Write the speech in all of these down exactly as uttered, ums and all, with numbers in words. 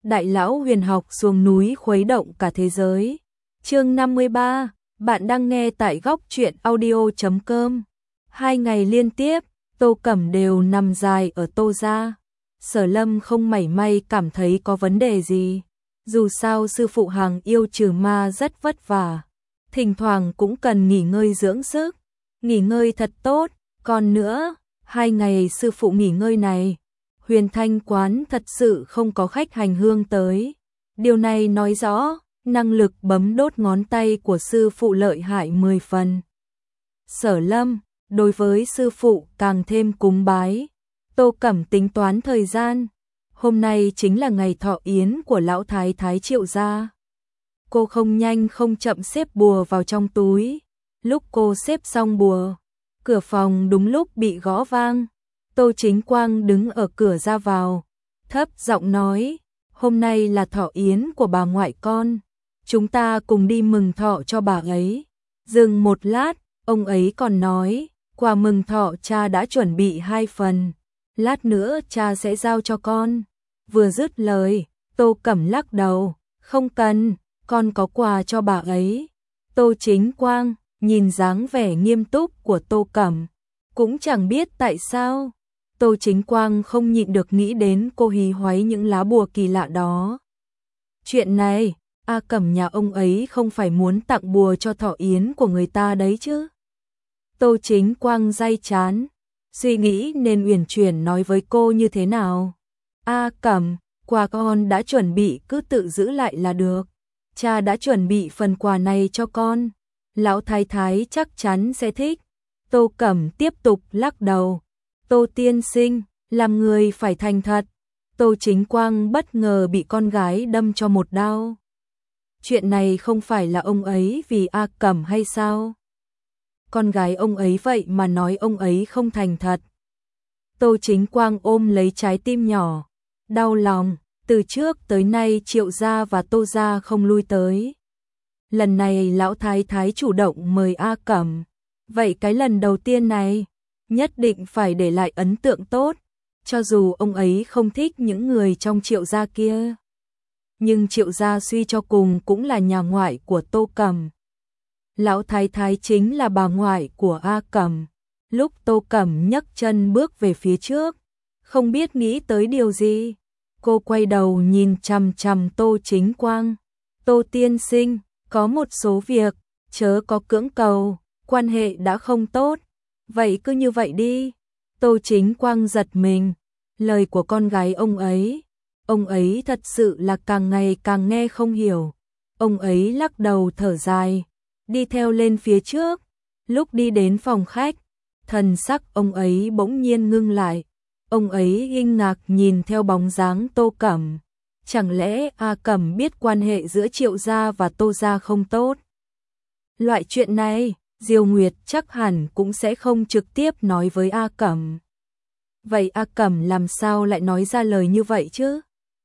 đại lão huyền học xuống núi khuấy động cả thế giới. Chương năm mươi ba, bạn đang nghe tại góc truyện audio chấm com. Hai ngày liên tiếp, Tô Cẩm đều nằm dài ở Tô gia. Sở Lâm không mảy may cảm thấy có vấn đề gì. Dù sao sư phụ hàng yêu trừ ma rất vất vả, thỉnh thoảng cũng cần nghỉ ngơi dưỡng sức, nghỉ ngơi thật tốt. Còn nữa, hai ngày sư phụ nghỉ ngơi này, Huyền Thanh quán thật sự không có khách hành hương tới. Điều này nói rõ, năng lực bấm đốt ngón tay của sư phụ lợi hại mười phần. Sở Lâm, đối với sư phụ càng thêm cúng bái. Tô Cẩm tính toán thời gian, hôm nay chính là ngày thọ yến của lão thái thái Triệu gia. Cô không nhanh không chậm xếp bùa vào trong túi. Lúc cô xếp xong bùa, cửa phòng đúng lúc bị gõ vang. Tô Chính Quang đứng ở cửa ra vào, thấp giọng nói, hôm nay là thọ yến của bà ngoại con, chúng ta cùng đi mừng thọ cho bà ấy. Dừng một lát, ông ấy còn nói, quà mừng thọ cha đã chuẩn bị hai phần, lát nữa cha sẽ giao cho con. Vừa dứt lời, Tô Cẩm lắc đầu, không cần, con có quà cho bà ấy. Tô Chính Quang nhìn dáng vẻ nghiêm túc của Tô Cẩm, cũng chẳng biết tại sao, Tô Chính Quang không nhịn được nghĩ đến cô hí hoáy những lá bùa kỳ lạ đó. Chuyện này, A Cẩm nhà ông ấy không phải muốn tặng bùa cho thọ yến của người ta đấy chứ. Tô Chính Quang day chán, suy nghĩ nên uyển chuyển nói với cô như thế nào. A Cẩm, quà con đã chuẩn bị cứ tự giữ lại là được. Cha đã chuẩn bị phần quà này cho con, lão thái thái chắc chắn sẽ thích. Tô Cẩm tiếp tục lắc đầu. Tô tiên sinh, làm người phải thành thật. Tô Chính Quang bất ngờ bị con gái đâm cho một đao. Chuyện này không phải là ông ấy vì A Cẩm hay sao? Con gái ông ấy vậy mà nói ông ấy không thành thật. Tô Chính Quang ôm lấy trái tim nhỏ, đau lòng, từ trước tới nay Triệu gia và Tô gia không lui tới. Lần này lão thái thái chủ động mời A Cẩm, vậy cái lần đầu tiên này, nhất định phải để lại ấn tượng tốt, cho dù ông ấy không thích những người trong Triệu gia kia. Nhưng Triệu gia suy cho cùng cũng là nhà ngoại của Tô Cẩm. Lão thái thái chính là bà ngoại của A Cẩm. Lúc Tô Cẩm nhấc chân bước về phía trước, không biết nghĩ tới điều gì, cô quay đầu nhìn chằm chằm Tô Chính Quang. Tô tiên sinh, có một số việc, chớ có cưỡng cầu, quan hệ đã không tốt, vậy cứ như vậy đi. Tô Chính Quang giật mình, lời của con gái ông ấy, ông ấy thật sự là càng ngày càng nghe không hiểu. Ông ấy lắc đầu thở dài, đi theo lên phía trước. Lúc đi đến phòng khách, thần sắc ông ấy bỗng nhiên ngưng lại. Ông ấy kinh ngạc nhìn theo bóng dáng Tô Cẩm. Chẳng lẽ A Cẩm biết quan hệ giữa Triệu gia và Tô gia không tốt? Loại chuyện này, Diêu Nguyệt chắc hẳn cũng sẽ không trực tiếp nói với A Cẩm. Vậy A Cẩm làm sao lại nói ra lời như vậy chứ?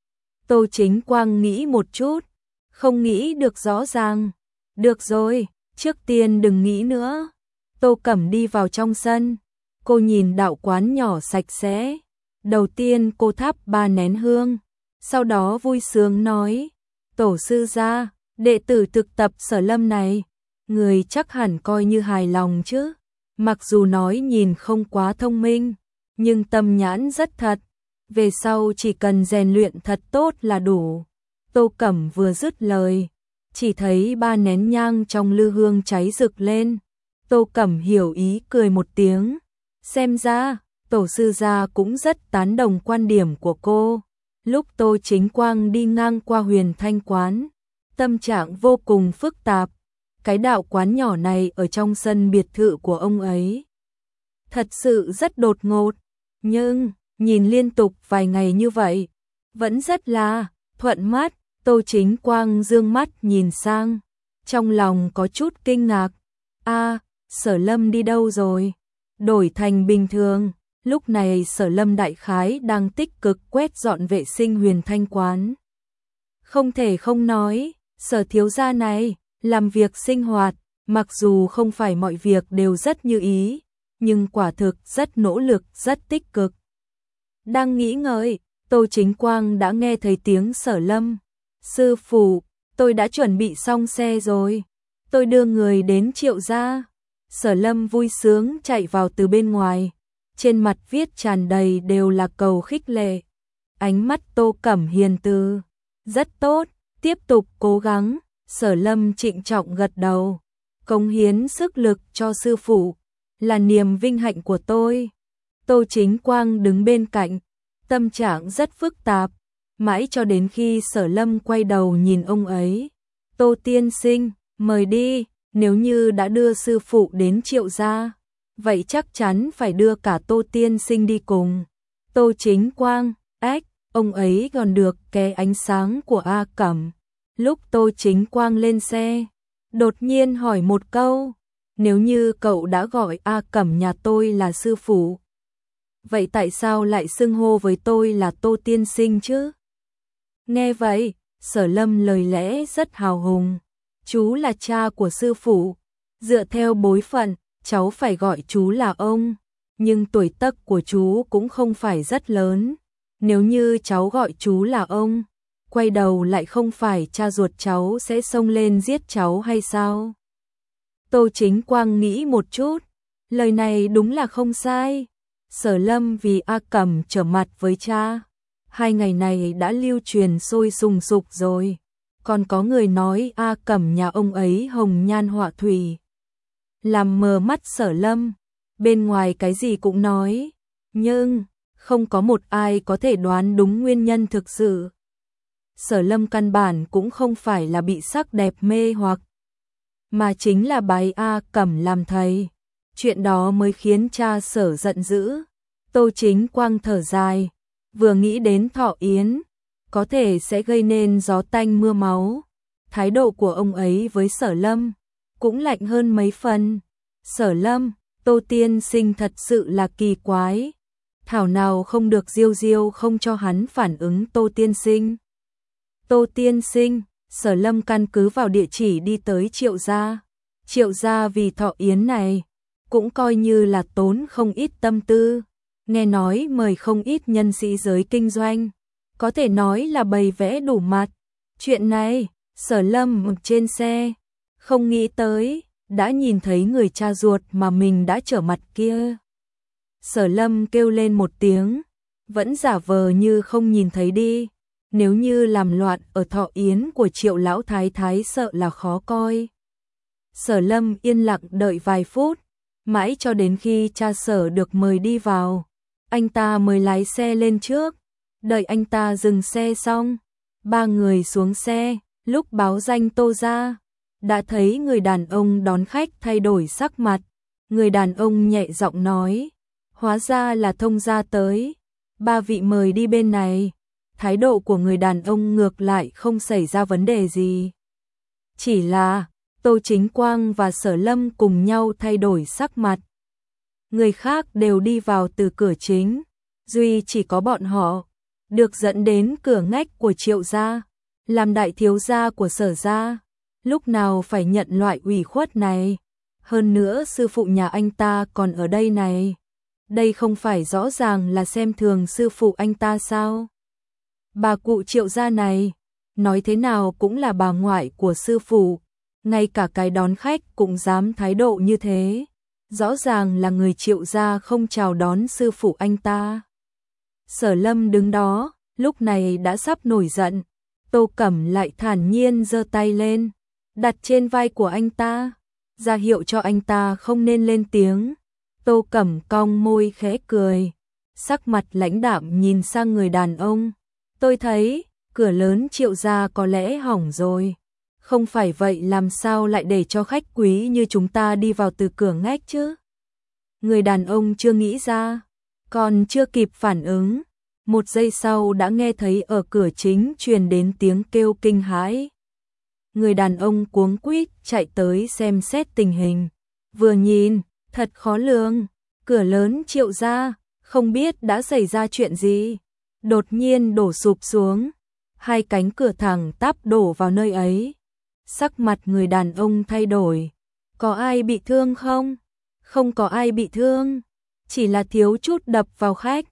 Tô Chính Quang nghĩ một chút, không nghĩ được rõ ràng. Được rồi, trước tiên đừng nghĩ nữa. Tô Cẩm đi vào trong sân, cô nhìn đạo quán nhỏ sạch sẽ. Đầu tiên cô thắp ba nén hương, sau đó vui sướng nói, tổ sư gia, đệ tử thực tập Sở Lâm này, người chắc hẳn coi như hài lòng chứ. Mặc dù nói nhìn không quá thông minh, nhưng tâm nhãn rất thật, về sau chỉ cần rèn luyện thật tốt là đủ. Tô Cẩm vừa dứt lời, chỉ thấy ba nén nhang trong lư hương cháy rực lên. Tô Cẩm hiểu ý cười một tiếng, xem ra tổ sư gia cũng rất tán đồng quan điểm của cô. Lúc Tô Chính Quang đi ngang qua Huyền Thanh quán, tâm trạng vô cùng phức tạp. Cái đạo quán nhỏ này ở trong sân biệt thự của ông ấy, thật sự rất đột ngột, nhưng nhìn liên tục vài ngày như vậy, vẫn rất là thuận mắt. Tô Chính Quang dương mắt nhìn sang, trong lòng có chút kinh ngạc. A, Sở Lâm đi đâu rồi? Đổi thành bình thường, lúc này Sở Lâm đại khái đang tích cực quét dọn vệ sinh Huyền Thanh quán. Không thể không nói, Sở thiếu gia này làm việc sinh hoạt, mặc dù không phải mọi việc đều rất như ý, nhưng quả thực rất nỗ lực, rất tích cực. Đang nghĩ ngợi, Tô Chính Quang đã nghe thấy tiếng Sở Lâm. Sư phụ, tôi đã chuẩn bị xong xe rồi. Tôi đưa người đến Triệu gia. Sở Lâm vui sướng chạy vào từ bên ngoài. Trên mặt viết tràn đầy đều là cầu khích lệ. Ánh mắt Tô Cẩm hiền từ. Rất tốt, tiếp tục cố gắng. Sở Lâm trịnh trọng gật đầu. Cống hiến sức lực cho sư phụ là niềm vinh hạnh của tôi. Tô Chính Quang đứng bên cạnh, tâm trạng rất phức tạp, mãi cho đến khi Sở Lâm quay đầu nhìn ông ấy. Tô tiên sinh, mời đi, nếu như đã đưa sư phụ đến Triệu gia, vậy chắc chắn phải đưa cả Tô tiên sinh đi cùng. Tô Chính Quang, ếch, ông ấy còn được cái ánh sáng của A Cẩm. Lúc Tô Chính Quang lên xe, đột nhiên hỏi một câu, nếu như cậu đã gọi A Cẩm nhà tôi là sư phụ, vậy tại sao lại xưng hô với tôi là Tô tiên sinh chứ? Nghe vậy, Sở Lâm lời lẽ rất hào hùng. Chú là cha của sư phụ, dựa theo bối phận, cháu phải gọi chú là ông, nhưng tuổi tác của chú cũng không phải rất lớn. Nếu như cháu gọi chú là ông, quay đầu lại không phải cha ruột cháu sẽ xông lên giết cháu hay sao? Tô Chính Quang nghĩ một chút, lời này đúng là không sai. Sở Lâm vì A Cẩm trở mặt với cha, hai ngày này đã lưu truyền sôi sùng sục rồi. Còn có người nói A Cẩm nhà ông ấy hồng nhan họa thủy, làm mờ mắt Sở Lâm, bên ngoài cái gì cũng nói, nhưng không có một ai có thể đoán đúng nguyên nhân thực sự. Sở Lâm căn bản cũng không phải là bị sắc đẹp mê hoặc, mà chính là bái A Cẩm làm thầy. Chuyện đó mới khiến cha Sở giận dữ. Tô Chính Quang thở dài, vừa nghĩ đến Thọ Yến, có thể sẽ gây nên gió tanh mưa máu. Thái độ của ông ấy với Sở Lâm cũng lạnh hơn mấy phần. Sở Lâm, Tô tiên sinh thật sự là kỳ quái. Thảo nào không được Diêu Diêu không cho hắn phản ứng Tô tiên sinh. Tô tiên sinh, Sở Lâm căn cứ vào địa chỉ đi tới Triệu gia. Triệu gia vì Thọ Yến này, cũng coi như là tốn không ít tâm tư. Nghe nói mời không ít nhân sĩ giới kinh doanh, có thể nói là bày vẽ đủ mặt. Chuyện này, Sở Lâm trên xe, không nghĩ tới, đã nhìn thấy người cha ruột mà mình đã trở mặt kia. Sở Lâm kêu lên một tiếng, vẫn giả vờ như không nhìn thấy đi. Nếu như làm loạn ở Thọ Yến của Triệu lão thái thái sợ là khó coi. Sở Lâm yên lặng đợi vài phút, mãi cho đến khi cha Sở được mời đi vào, anh ta mới lái xe lên trước. Đợi anh ta dừng xe xong, ba người xuống xe, lúc báo danh Tô gia, đã thấy người đàn ông đón khách thay đổi sắc mặt. Người đàn ông nhẹ giọng nói, hóa ra là Thông gia tới, ba vị mời đi bên này. Thái độ của người đàn ông ngược lại không xảy ra vấn đề gì. Chỉ là Tô Chính Quang và Sở Lâm cùng nhau thay đổi sắc mặt. Người khác đều đi vào từ cửa chính, duy chỉ có bọn họ được dẫn đến cửa ngách của Triệu gia, làm đại thiếu gia của Sở gia, lúc nào phải nhận loại ủy khuất này. Hơn nữa sư phụ nhà anh ta còn ở đây này, đây không phải rõ ràng là xem thường sư phụ anh ta sao? Bà cụ Triệu gia này, nói thế nào cũng là bà ngoại của sư phụ, ngay cả cái đón khách cũng dám thái độ như thế. Rõ ràng là người Triệu gia không chào đón sư phụ anh ta. Sở Lâm đứng đó, lúc này đã sắp nổi giận. Tô Cẩm lại thản nhiên giơ tay lên, đặt trên vai của anh ta, ra hiệu cho anh ta không nên lên tiếng. Tô Cẩm cong môi khẽ cười, sắc mặt lãnh đạm nhìn sang người đàn ông. Tôi thấy, cửa lớn Triệu gia có lẽ hỏng rồi. Không phải vậy làm sao lại để cho khách quý như chúng ta đi vào từ cửa ngách chứ? Người đàn ông chưa nghĩ ra, còn chưa kịp phản ứng, một giây sau đã nghe thấy ở cửa chính truyền đến tiếng kêu kinh hãi. Người đàn ông cuống quýt chạy tới xem xét tình hình, vừa nhìn, thật khó lường, cửa lớn Triệu gia, không biết đã xảy ra chuyện gì, đột nhiên đổ sụp xuống, hai cánh cửa thẳng tắp đổ vào nơi ấy. Sắc mặt người đàn ông thay đổi, có ai bị thương không? Không có ai bị thương, chỉ là thiếu chút đập vào khách.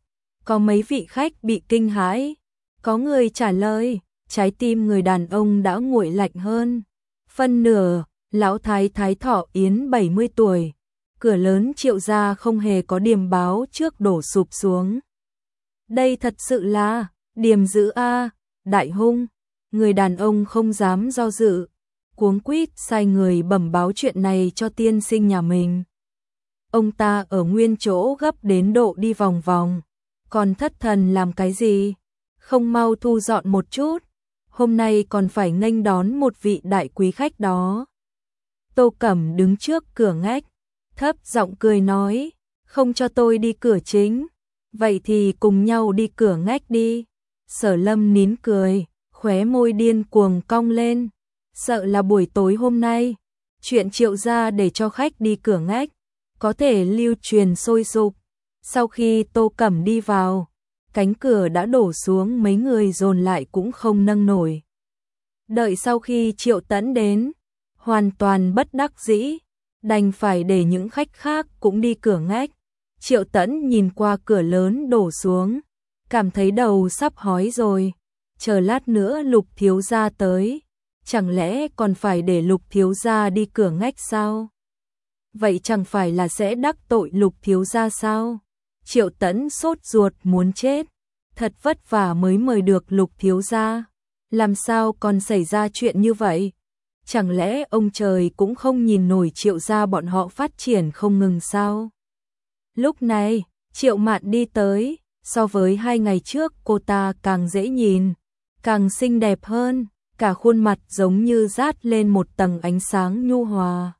Có mấy vị khách bị kinh hãi, có người trả lời, trái tim người đàn ông đã nguội lạnh hơn. Phân nửa, lão thái thái Thọ Yến bảy mươi tuổi, cửa lớn Triệu gia không hề có điềm báo trước đổ sụp xuống. Đây thật sự là điềm dữ a, đại hung. Người đàn ông không dám do dự, cuống quýt sai người bẩm báo chuyện này cho tiên sinh nhà mình. Ông ta ở nguyên chỗ gấp đến độ đi vòng vòng, còn thất thần làm cái gì? Không mau thu dọn một chút, hôm nay còn phải nghênh đón một vị đại quý khách đó. Tô Cẩm đứng trước cửa ngách, thấp giọng cười nói, không cho tôi đi cửa chính, vậy thì cùng nhau đi cửa ngách đi. Sở Lâm nín cười, khóe môi điên cuồng cong lên, sợ là buổi tối hôm nay, chuyện Triệu gia để cho khách đi cửa ngách, có thể lưu truyền sôi sục. Sau khi Tô Cẩm đi vào, cánh cửa đã đổ xuống, mấy người dồn lại cũng không nâng nổi. Đợi sau khi Triệu Tẫn đến, hoàn toàn bất đắc dĩ, đành phải để những khách khác cũng đi cửa ngách. Triệu Tẫn nhìn qua cửa lớn đổ xuống, cảm thấy đầu sắp hói rồi, chờ lát nữa Lục thiếu gia tới, chẳng lẽ còn phải để Lục thiếu gia đi cửa ngách sao? Vậy chẳng phải là sẽ đắc tội Lục thiếu gia sao? Triệu Tẫn sốt ruột muốn chết, thật vất vả mới mời được Lục thiếu gia, làm sao còn xảy ra chuyện như vậy? Chẳng lẽ ông trời cũng không nhìn nổi Triệu gia bọn họ phát triển không ngừng sao? Lúc này, Triệu Mạn đi tới, so với hai ngày trước cô ta càng dễ nhìn, càng xinh đẹp hơn, cả khuôn mặt giống như dát lên một tầng ánh sáng nhu hòa.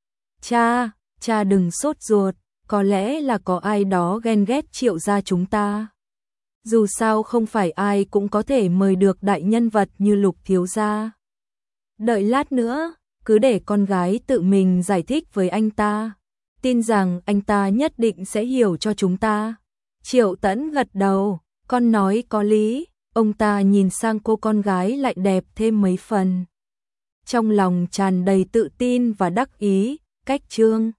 Cha, cha đừng sốt ruột, có lẽ là có ai đó ghen ghét Triệu gia chúng ta. Dù sao không phải ai cũng có thể mời được đại nhân vật như Lục thiếu gia. Đợi lát nữa, cứ để con gái tự mình giải thích với anh ta, tin rằng anh ta nhất định sẽ hiểu cho chúng ta. Triệu Tẫn gật đầu, con nói có lý, ông ta nhìn sang cô con gái lại đẹp thêm mấy phần. Trong lòng tràn đầy tự tin và đắc ý, cách chương